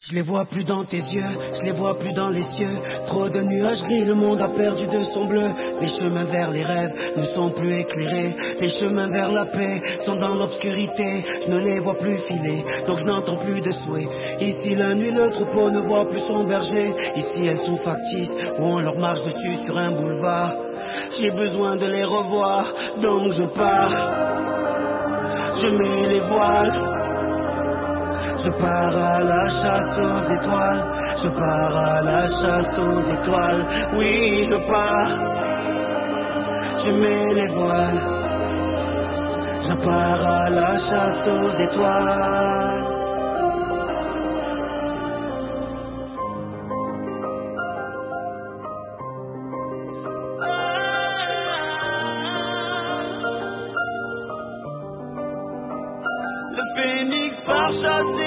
Je les vois plus dans tes yeux, je les vois plus dans les cieux. Trop de nuages gris, le monde a perdu de son bleu. Les chemins vers les rêves ne sont plus éclairés. Les chemins vers la paix sont dans l'obscurité. Je ne les vois plus filer, donc je n'entends plus de souhaits. Ici la nuit, le troupeau ne voit plus son berger. Ici elles sont factices, ou on leur marche dessus sur un boulevard. J'ai besoin de les revoir, donc je pars. Je mets les voiles. Je pars à la chasse aux étoiles, je pars à la chasse aux étoiles, oui je pars, je mets les voiles, je pars à la chasse aux étoiles. Le phénix part chasser